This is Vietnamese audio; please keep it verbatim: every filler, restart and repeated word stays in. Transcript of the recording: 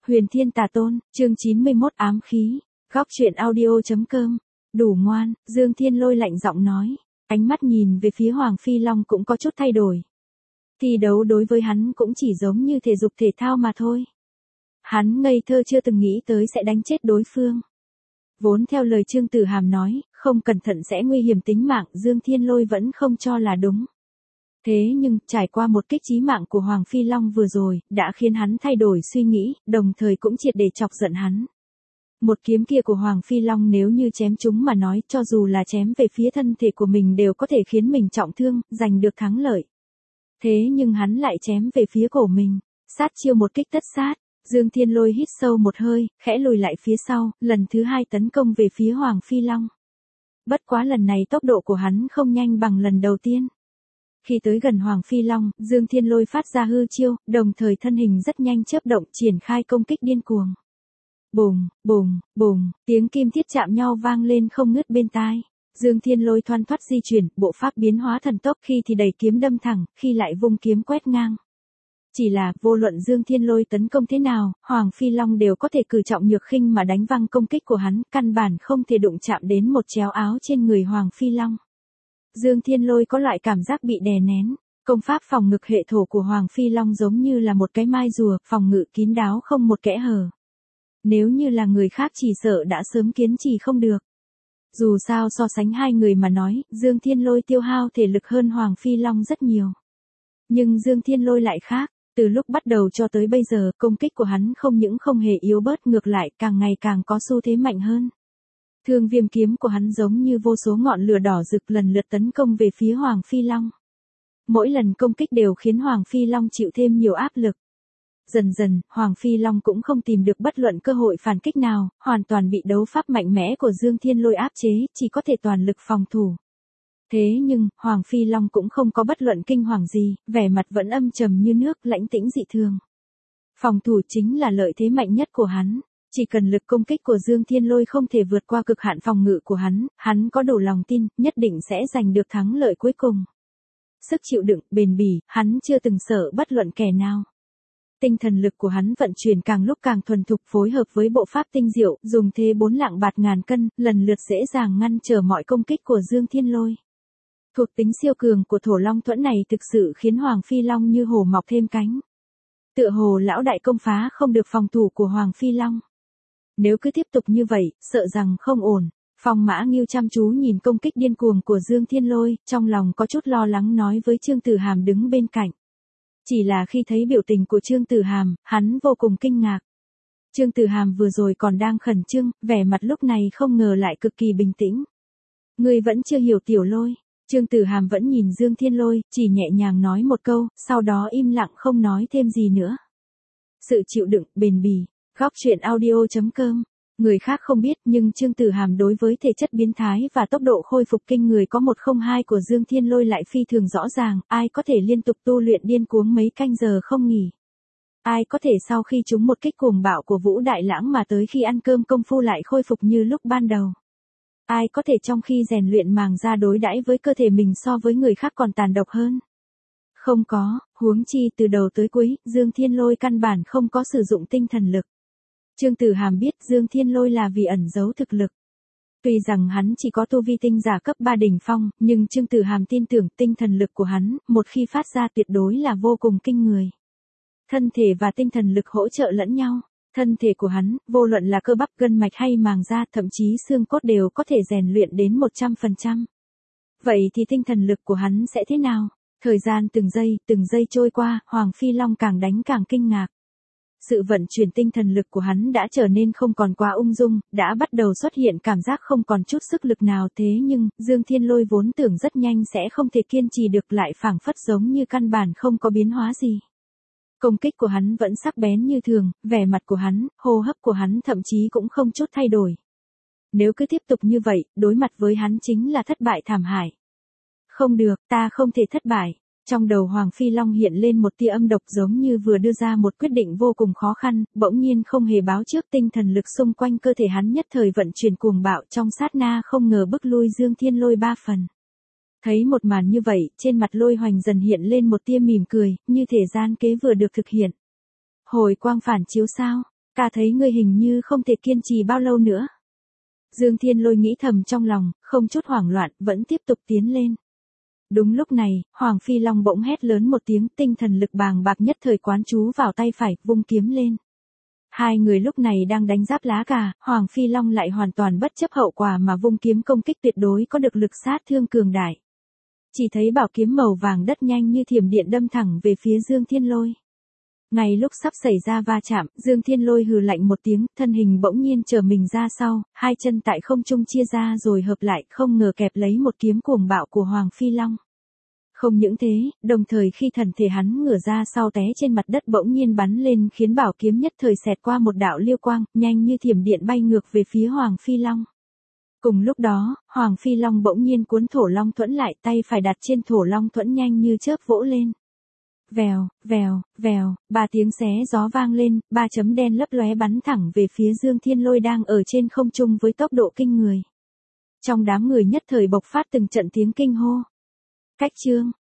Huyền Thiên Tà Tôn, chương chín mươi mốt ám khí, góc truyện audio.com, đủ ngoan, Dương Thiên Lôi lạnh giọng nói, ánh mắt nhìn về phía Hoàng Phi Long cũng có chút thay đổi. Thi đấu đối với hắn cũng chỉ giống như thể dục thể thao mà thôi. Hắn ngây thơ chưa từng nghĩ tới sẽ đánh chết đối phương. Vốn theo lời Trương Tử Hàm nói, không cẩn thận sẽ nguy hiểm tính mạng, Dương Thiên Lôi vẫn không cho là đúng. Thế nhưng, trải qua một kích chí mạng của Hoàng Phi Long vừa rồi, đã khiến hắn thay đổi suy nghĩ, đồng thời cũng triệt để chọc giận hắn. Một kiếm kia của Hoàng Phi Long nếu như chém chúng mà nói, cho dù là chém về phía thân thể của mình đều có thể khiến mình trọng thương, giành được thắng lợi. Thế nhưng hắn lại chém về phía cổ mình, sát chiêu một kích tất sát. Dương Thiên Lôi hít sâu một hơi, khẽ lùi lại phía sau, lần thứ hai tấn công về phía Hoàng Phi Long. Bất quá lần này tốc độ của hắn không nhanh bằng lần đầu tiên. Khi tới gần Hoàng Phi Long, Dương Thiên Lôi phát ra hư chiêu, đồng thời thân hình rất nhanh chớp động triển khai công kích điên cuồng. Bùng, bùng, bùng, tiếng kim thiết chạm nhau vang lên không ngớt bên tai. Dương Thiên Lôi thoăn thoắt di chuyển, bộ pháp biến hóa thần tốc, khi thì đẩy kiếm đâm thẳng, khi lại vung kiếm quét ngang. Chỉ là, vô luận Dương Thiên Lôi tấn công thế nào, Hoàng Phi Long đều có thể cử trọng nhược khinh mà đánh văng công kích của hắn, căn bản không thể đụng chạm đến một chéo áo trên người Hoàng Phi Long. Dương Thiên Lôi có loại cảm giác bị đè nén. Công pháp phòng ngực hệ thổ của Hoàng Phi Long giống như là một cái mai rùa, phòng ngự kín đáo không một kẽ hở. Nếu như là người khác chỉ sợ đã sớm kiến trì không được. Dù sao so sánh hai người mà nói, Dương Thiên Lôi tiêu hao thể lực hơn Hoàng Phi Long rất nhiều. Nhưng Dương Thiên Lôi lại khác, từ lúc bắt đầu cho tới bây giờ, công kích của hắn không những không hề yếu bớt, ngược lại càng ngày càng có xu thế mạnh hơn. Thương viêm kiếm của hắn giống như vô số ngọn lửa đỏ rực lần lượt tấn công về phía Hoàng Phi Long. Mỗi lần công kích đều khiến Hoàng Phi Long chịu thêm nhiều áp lực. Dần dần, Hoàng Phi Long cũng không tìm được bất luận cơ hội phản kích nào, hoàn toàn bị đấu pháp mạnh mẽ của Dương Thiên Lôi áp chế, chỉ có thể toàn lực phòng thủ. Thế nhưng, Hoàng Phi Long cũng không có bất luận kinh hoàng gì, vẻ mặt vẫn âm trầm như nước, lãnh tĩnh dị thường. Phòng thủ chính là lợi thế mạnh nhất của hắn. Chỉ cần lực công kích của Dương Thiên Lôi không thể vượt qua cực hạn phòng ngự của hắn, hắn có đủ lòng tin, nhất định sẽ giành được thắng lợi cuối cùng. Sức chịu đựng, bền bỉ, hắn chưa từng sợ bất luận kẻ nào. Tinh thần lực của hắn vận chuyển càng lúc càng thuần thục, phối hợp với bộ pháp tinh diệu, dùng thế bốn lạng bạt ngàn cân, lần lượt dễ dàng ngăn trở mọi công kích của Dương Thiên Lôi. Thuộc tính siêu cường của Thổ Long Thuẫn này thực sự khiến Hoàng Phi Long như hổ mọc thêm cánh. Tựa hồ lão đại công phá không được phòng thủ của Hoàng Phi Long. Nếu cứ tiếp tục như vậy, sợ rằng không ổn. Phong Mã Ngưu chăm chú nhìn công kích điên cuồng của Dương Thiên Lôi, trong lòng có chút lo lắng nói với Trương Tử Hàm đứng bên cạnh. Chỉ là khi thấy biểu tình của Trương Tử Hàm, hắn vô cùng kinh ngạc. Trương Tử Hàm vừa rồi còn đang khẩn trương, vẻ mặt lúc này không ngờ lại cực kỳ bình tĩnh. Ngươi vẫn chưa hiểu Tiểu Lôi. Trương Tử Hàm vẫn nhìn Dương Thiên Lôi, chỉ nhẹ nhàng nói một câu, sau đó im lặng không nói thêm gì nữa. Sự chịu đựng, bền bỉ. Góc truyện audio.com, người khác không biết nhưng Trương Tử Hàm đối với thể chất biến thái và tốc độ khôi phục kinh người có một không hai của Dương Thiên Lôi lại phi thường rõ ràng, ai có thể liên tục tu luyện điên cuồng mấy canh giờ không nghỉ. Ai có thể sau khi trúng một kích cuồng bạo của Vũ Đại Lãng mà tới khi ăn cơm công phu lại khôi phục như lúc ban đầu. Ai có thể trong khi rèn luyện màng da đối đãi với cơ thể mình so với người khác còn tàn độc hơn. Không có, huống chi từ đầu tới cuối, Dương Thiên Lôi căn bản không có sử dụng tinh thần lực. Trương Tử Hàm biết Dương Thiên Lôi là vì ẩn giấu thực lực. Tuy rằng hắn chỉ có tu vi tinh giả cấp ba đỉnh phong, nhưng Trương Tử Hàm tin tưởng tinh thần lực của hắn, một khi phát ra tuyệt đối là vô cùng kinh người. Thân thể và tinh thần lực hỗ trợ lẫn nhau. Thân thể của hắn, vô luận là cơ bắp gân mạch hay màng da, thậm chí xương cốt đều có thể rèn luyện đến một trăm phần trăm. Vậy thì tinh thần lực của hắn sẽ thế nào? Thời gian từng giây, từng giây trôi qua, Hoàng Phi Long càng đánh càng kinh ngạc. Sự vận chuyển tinh thần lực của hắn đã trở nên không còn quá ung dung, đã bắt đầu xuất hiện cảm giác không còn chút sức lực nào, thế nhưng, Dương Thiên Lôi vốn tưởng rất nhanh sẽ không thể kiên trì được lại phảng phất giống như căn bản không có biến hóa gì. Công kích của hắn vẫn sắc bén như thường, vẻ mặt của hắn, hô hấp của hắn thậm chí cũng không chút thay đổi. Nếu cứ tiếp tục như vậy, đối mặt với hắn chính là thất bại thảm hại. Không được, ta không thể thất bại. Trong đầu Hoàng Phi Long hiện lên một tia âm độc giống như vừa đưa ra một quyết định vô cùng khó khăn, bỗng nhiên không hề báo trước tinh thần lực xung quanh cơ thể hắn nhất thời vận chuyển cuồng bạo trong sát na không ngờ bức lui Dương Thiên Lôi ba phần. Thấy một màn như vậy, trên mặt Lôi Hoành dần hiện lên một tia mỉm cười, như thể gian kế vừa được thực hiện. Hồi quang phản chiếu sao? ca thấy ngươi hình như không thể kiên trì bao lâu nữa. Dương Thiên Lôi nghĩ thầm trong lòng, không chút hoảng loạn, vẫn tiếp tục tiến lên. Đúng lúc này, Hoàng Phi Long bỗng hét lớn một tiếng, tinh thần lực bàng bạc nhất thời quán chú vào tay phải, vung kiếm lên. Hai người lúc này đang đánh giáp lá cà, Hoàng Phi Long lại hoàn toàn bất chấp hậu quả mà vung kiếm công kích tuyệt đối có được lực sát thương cường đại. Chỉ thấy bảo kiếm màu vàng đất nhanh như thiểm điện đâm thẳng về phía Dương Thiên Lôi. Ngay lúc sắp xảy ra va chạm, Dương Thiên Lôi hừ lạnh một tiếng, thân hình bỗng nhiên trở mình ra sau, hai chân tại không trung chia ra rồi hợp lại, không ngờ kẹp lấy một kiếm cuồng bạo của Hoàng Phi Long. Không những thế, đồng thời khi thần thể hắn ngửa ra sau té trên mặt đất bỗng nhiên bắn lên khiến bảo kiếm nhất thời xẹt qua một đạo liêu quang, nhanh như thiểm điện bay ngược về phía Hoàng Phi Long. Cùng lúc đó, Hoàng Phi Long bỗng nhiên cuốn thổ long thuẫn lại, tay phải đặt trên thổ long thuẫn nhanh như chớp vỗ lên. Vèo, vèo, vèo, ba tiếng xé gió vang lên, ba chấm đen lấp lóe bắn thẳng về phía Dương Thiên Lôi đang ở trên không trung với tốc độ kinh người. Trong đám người nhất thời bộc phát từng trận tiếng kinh hô. Cách chương